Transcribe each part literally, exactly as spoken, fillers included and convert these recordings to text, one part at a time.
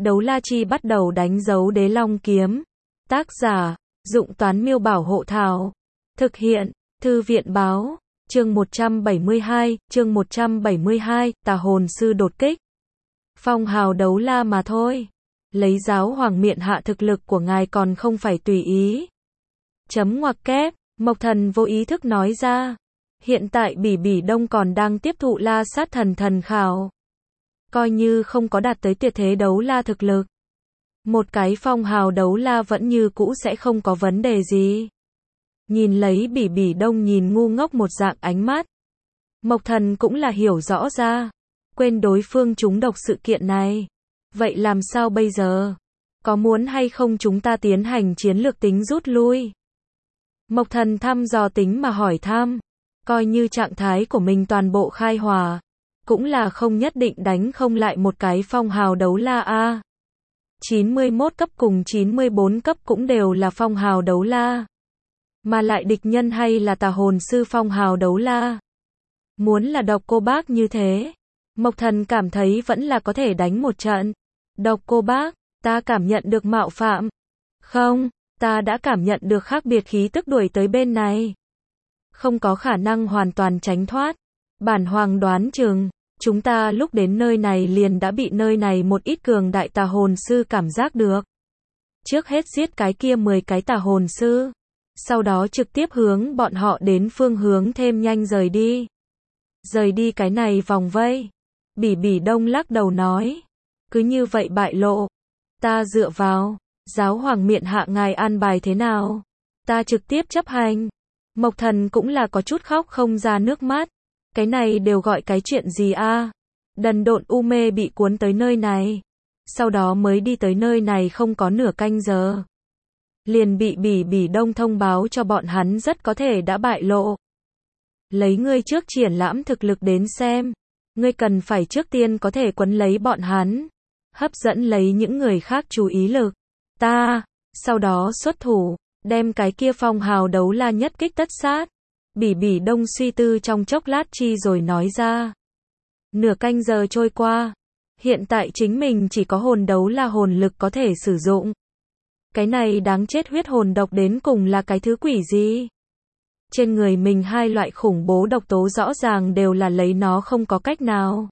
Đấu La Chi bắt đầu đánh dấu Đế Long Kiếm. Tác giả, Dụng Toán Miêu Bảo Hộ Thảo. Thực hiện, Thư viện Báo. Chương một trăm bảy mươi hai, chương một trăm bảy mươi hai, Tà Hồn Sư đột kích. Phong hào đấu la mà thôi. Lấy giáo hoàng miện hạ thực lực của ngài còn không phải tùy ý. Chấm ngoặc kép, Mộc Thần vô ý thức nói ra. Hiện tại Bỉ Bỉ Đông còn đang tiếp thụ La Sát Thần thần khảo. Coi như không có đạt tới tuyệt thế đấu la thực lực. Một cái phong hào đấu la vẫn như cũ sẽ không có vấn đề gì. Nhìn lấy Bỉ Bỉ Đông nhìn ngu ngốc một dạng ánh mắt. Mộc Thần cũng là hiểu rõ ra. Quên đối phương trúng độc sự kiện này. Vậy làm sao bây giờ? Có muốn hay không chúng ta tiến hành chiến lược tính rút lui? Mộc Thần thăm dò tính mà hỏi thăm. Coi như trạng thái của mình toàn bộ khai hòa. Cũng là không nhất định đánh không lại một cái phong hào đấu la a. chín mươi mốt cấp cùng chín mươi bốn cấp cũng đều là phong hào đấu la. Mà lại địch nhân hay là tà hồn sư phong hào đấu la. Muốn là độc cô bác như thế. Mộc Thần cảm thấy vẫn là có thể đánh một trận. Độc cô bác, ta cảm nhận được mạo phạm. Không, ta đã cảm nhận được khác biệt khí tức đuổi tới bên này. Không có khả năng hoàn toàn tránh thoát. Bản hoàng đoán chừng, chúng ta lúc đến nơi này liền đã bị nơi này một ít cường đại tà hồn sư cảm giác được. Trước hết giết cái kia mười cái tà hồn sư. Sau đó trực tiếp hướng bọn họ đến phương hướng thêm nhanh rời đi. Rời đi cái này vòng vây. Bỉ Bỉ Đông lắc đầu nói. Cứ như vậy bại lộ. Ta dựa vào. Giáo hoàng miện hạ ngài an bài thế nào? Ta trực tiếp chấp hành. Mộc Thần cũng là có chút khóc không ra nước mắt. Cái này đều gọi cái chuyện gì a? Đần độn u mê bị cuốn tới nơi này. Sau đó mới đi tới nơi này không có nửa canh giờ. Liền bị Bỉ Bỉ Đông thông báo cho bọn hắn rất có thể đã bại lộ. Lấy ngươi trước triển lãm thực lực đến xem. Ngươi cần phải trước tiên có thể quấn lấy bọn hắn. Hấp dẫn lấy những người khác chú ý lực. Ta, sau đó xuất thủ, đem cái kia phong hào đấu la nhất kích tất sát. Bỉ Bỉ Đông suy tư trong chốc lát chi rồi nói ra. Nửa canh giờ trôi qua. Hiện tại chính mình chỉ có hồn đấu la hồn lực có thể sử dụng. Cái này đáng chết huyết hồn độc đến cùng là cái thứ quỷ gì? Trên người mình hai loại khủng bố độc tố rõ ràng đều là lấy nó không có cách nào.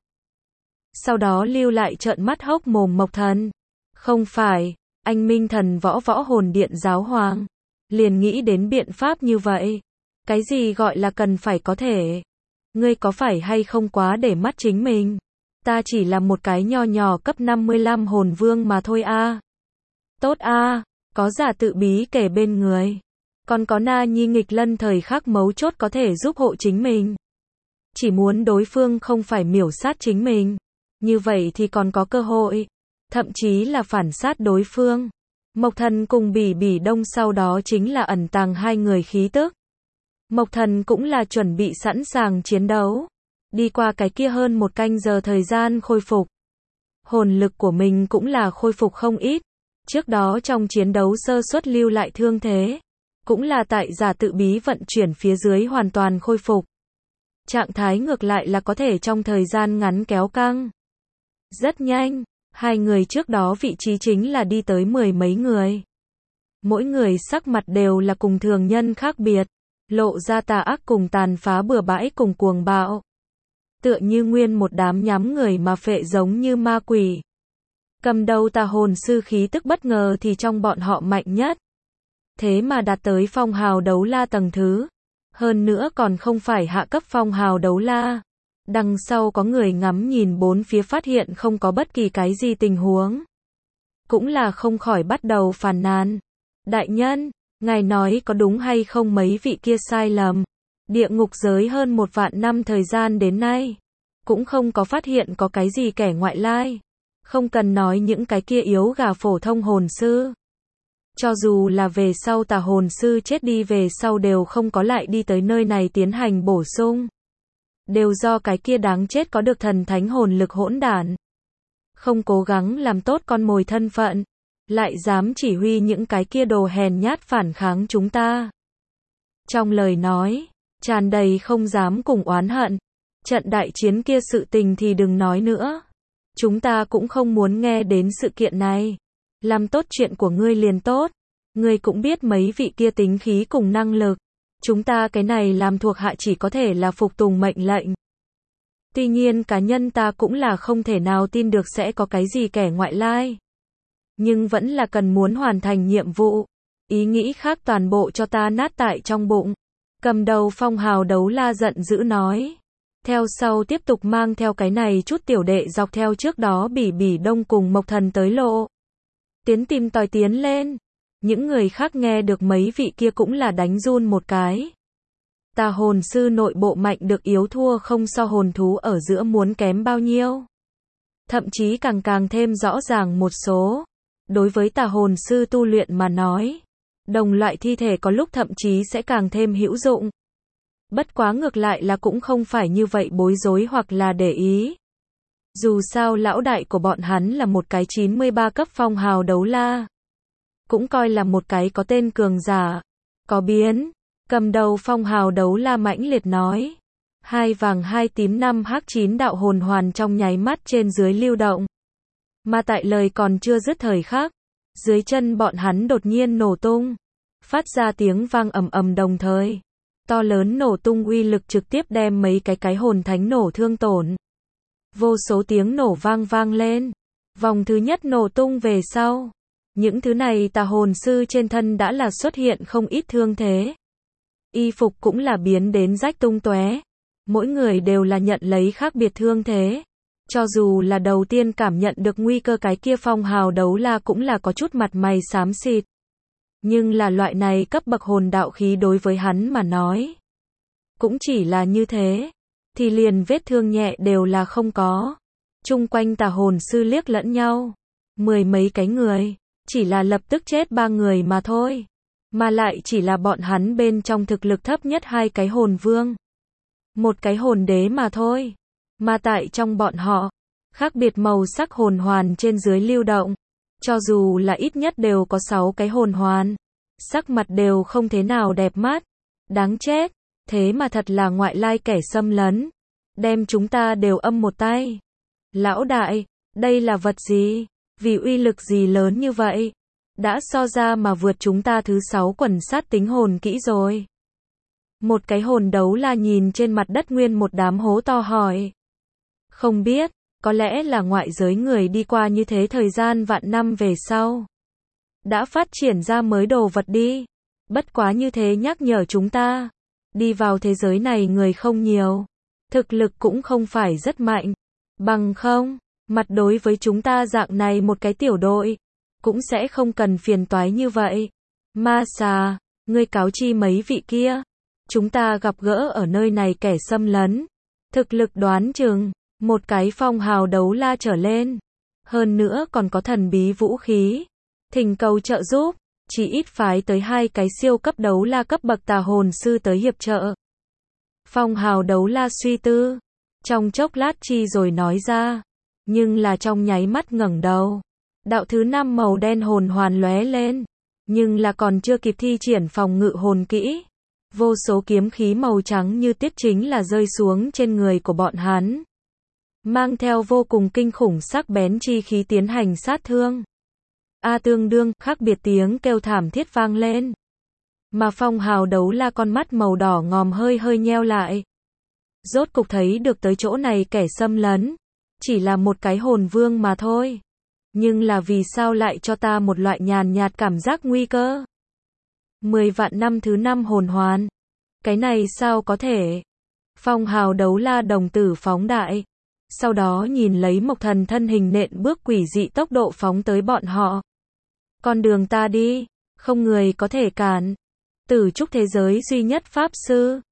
Sau đó lưu lại trợn mắt hốc mồm Mộc Thần. Không phải, anh Minh Thần võ võ hồn điện giáo hoàng. Liền nghĩ đến biện pháp như vậy. Cái gì gọi là cần phải có thể? Ngươi có phải hay không quá để mắt chính mình? Ta chỉ là một cái nho nhỏ cấp năm mươi lăm hồn vương mà thôi a. Tốt a, có giả tự bí kể bên người. Còn có Na Nhi nghịch lân thời khắc mấu chốt có thể giúp hộ chính mình. Chỉ muốn đối phương không phải miểu sát chính mình. Như vậy thì còn có cơ hội. Thậm chí là phản sát đối phương. Mộc Thần cùng Bỉ Bỉ Đông sau đó chính là ẩn tàng hai người khí tức. Mộc Thần cũng là chuẩn bị sẵn sàng chiến đấu. Đi qua cái kia hơn một canh giờ thời gian khôi phục. Hồn lực của mình cũng là khôi phục không ít. Trước đó trong chiến đấu sơ suất lưu lại thương thế. Cũng là tại giả tự bí vận chuyển phía dưới hoàn toàn khôi phục. Trạng thái ngược lại là có thể trong thời gian ngắn kéo căng. Rất nhanh, hai người trước đó vị trí chính là đi tới mười mấy người. Mỗi người sắc mặt đều là cùng thường nhân khác biệt. Lộ ra tà ác cùng tàn phá bừa bãi cùng cuồng bạo. Tựa như nguyên một đám nhắm người mà phệ giống như ma quỷ. Cầm đầu tà hồn sư khí tức bất ngờ thì trong bọn họ mạnh nhất. Thế mà đạt tới phong hào đấu la tầng thứ. Hơn nữa còn không phải hạ cấp phong hào đấu la. Đằng sau có người ngắm nhìn bốn phía phát hiện không có bất kỳ cái gì tình huống. Cũng là không khỏi bắt đầu phàn nàn. Đại nhân, ngài nói có đúng hay không mấy vị kia sai lầm. Địa ngục giới hơn một vạn năm thời gian đến nay. Cũng không có phát hiện có cái gì kẻ ngoại lai. Không cần nói những cái kia yếu gà phổ thông hồn sư. Cho dù là về sau tà hồn sư chết đi về sau đều không có lại đi tới nơi này tiến hành bổ sung. Đều do cái kia đáng chết có được thần thánh hồn lực hỗn đản. Không cố gắng làm tốt con mồi thân phận. Lại dám chỉ huy những cái kia đồ hèn nhát phản kháng chúng ta. Trong lời nói, tràn đầy không dám cùng oán hận. Trận đại chiến kia sự tình thì đừng nói nữa. Chúng ta cũng không muốn nghe đến sự kiện này. Làm tốt chuyện của ngươi liền tốt. Ngươi cũng biết mấy vị kia tính khí cùng năng lực. Chúng ta cái này làm thuộc hạ chỉ có thể là phục tùng mệnh lệnh. Tuy nhiên cá nhân ta cũng là không thể nào tin được sẽ có cái gì kẻ ngoại lai. Nhưng vẫn là cần muốn hoàn thành nhiệm vụ. Ý nghĩ khác toàn bộ cho ta nát tại trong bụng. Cầm đầu Phong Hào Đấu La giận dữ nói. Theo sau tiếp tục mang theo cái này chút tiểu đệ dọc theo trước đó Bỉ Bỉ Đông cùng Mộc Thần tới lộ. Tiến tìm tòi tiến lên. Những người khác nghe được mấy vị kia cũng là đánh run một cái. Tà hồn sư nội bộ mạnh được yếu thua không so hồn thú ở giữa muốn kém bao nhiêu. Thậm chí càng càng thêm rõ ràng một số. Đối với tà hồn sư tu luyện mà nói, đồng loại thi thể có lúc thậm chí sẽ càng thêm hữu dụng. Bất quá ngược lại là cũng không phải như vậy bối rối hoặc là để ý. Dù sao lão đại của bọn hắn là một cái chín mươi ba cấp Phong Hào Đấu La. Cũng coi là một cái có tên cường giả. Có biến. Cầm đầu Phong Hào Đấu La mãnh liệt nói. Hai vàng hai tím năm hắc chín đạo hồn hoàn trong nháy mắt trên dưới lưu động. Mà tại lời còn chưa dứt thời khắc, dưới chân bọn hắn đột nhiên nổ tung. Phát ra tiếng vang ầm ầm đồng thời. To lớn nổ tung uy lực trực tiếp đem mấy cái cái hồn thánh nổ thương tổn. Vô số tiếng nổ vang vang lên. Vòng thứ nhất nổ tung về sau. Những thứ này tà hồn sư trên thân đã là xuất hiện không ít thương thế. Y phục cũng là biến đến rách tung tóe. Mỗi người đều là nhận lấy khác biệt thương thế. Cho dù là đầu tiên cảm nhận được nguy cơ cái kia Phong Hào Đấu La cũng là có chút mặt mày xám xịt. Nhưng là loại này cấp bậc hồn đạo khí đối với hắn mà nói. Cũng chỉ là như thế. Thì liền vết thương nhẹ đều là không có. Chung quanh tà hồn sư liếc lẫn nhau. Mười mấy cái người. Chỉ là lập tức chết ba người mà thôi. Mà lại chỉ là bọn hắn bên trong thực lực thấp nhất hai cái hồn vương. Một cái hồn đế mà thôi. Mà tại trong bọn họ, khác biệt màu sắc hồn hoàn trên dưới lưu động. Cho dù là ít nhất đều có sáu cái hồn hoàn. Sắc mặt đều không thế nào đẹp mắt. Đáng chết. Thế mà thật là ngoại lai kẻ xâm lấn. Đem chúng ta đều âm một tay. Lão đại, đây là vật gì? Vì uy lực gì lớn như vậy? Đã so ra mà vượt chúng ta thứ sáu quần sát tính hồn kỹ rồi. Một cái hồn đấu la nhìn trên mặt đất nguyên một đám hố to hỏi. Không biết, có lẽ là ngoại giới người đi qua như thế thời gian vạn năm về sau. Đã phát triển ra mới đồ vật đi. Bất quá như thế nhắc nhở chúng ta. Đi vào thế giới này người không nhiều. Thực lực cũng không phải rất mạnh. Bằng không, mặt đối với chúng ta dạng này một cái tiểu đội. Cũng sẽ không cần phiền toái như vậy. Ma xà, ngươi cáo chi mấy vị kia. Chúng ta gặp gỡ ở nơi này kẻ xâm lấn. Thực lực đoán chừng, một cái Phong Hào Đấu La trở lên. Hơn nữa còn có thần bí vũ khí. Thỉnh cầu trợ giúp, chỉ ít phái tới hai cái siêu cấp đấu la cấp bậc tà hồn sư tới hiệp trợ. Phong Hào Đấu La suy tư. Trong chốc lát chi rồi nói ra. Nhưng là trong nháy mắt ngẩng đầu. Đạo thứ năm màu đen hồn hoàn lóe lên. Nhưng là còn chưa kịp thi triển phòng ngự hồn kỹ. Vô số kiếm khí màu trắng như tiết chính là rơi xuống trên người của bọn hắn. Mang theo vô cùng kinh khủng sắc bén chi khí tiến hành sát thương. A tương đương, khác biệt tiếng kêu thảm thiết vang lên. Mà Phong Hào Đấu La con mắt màu đỏ ngòm hơi hơi nheo lại. Rốt cục thấy được tới chỗ này kẻ xâm lấn. Chỉ là một cái hồn vương mà thôi. Nhưng là vì sao lại cho ta một loại nhàn nhạt cảm giác nguy cơ? Mười vạn năm thứ năm hồn hoàn. Cái này sao có thể? Phong Hào Đấu La đồng tử phóng đại. Sau đó nhìn lấy Mộc Thần thân hình nện bước quỷ dị tốc độ phóng tới bọn họ. Con đường ta đi, không người có thể cản. Tử trúc thế giới duy nhất pháp sư.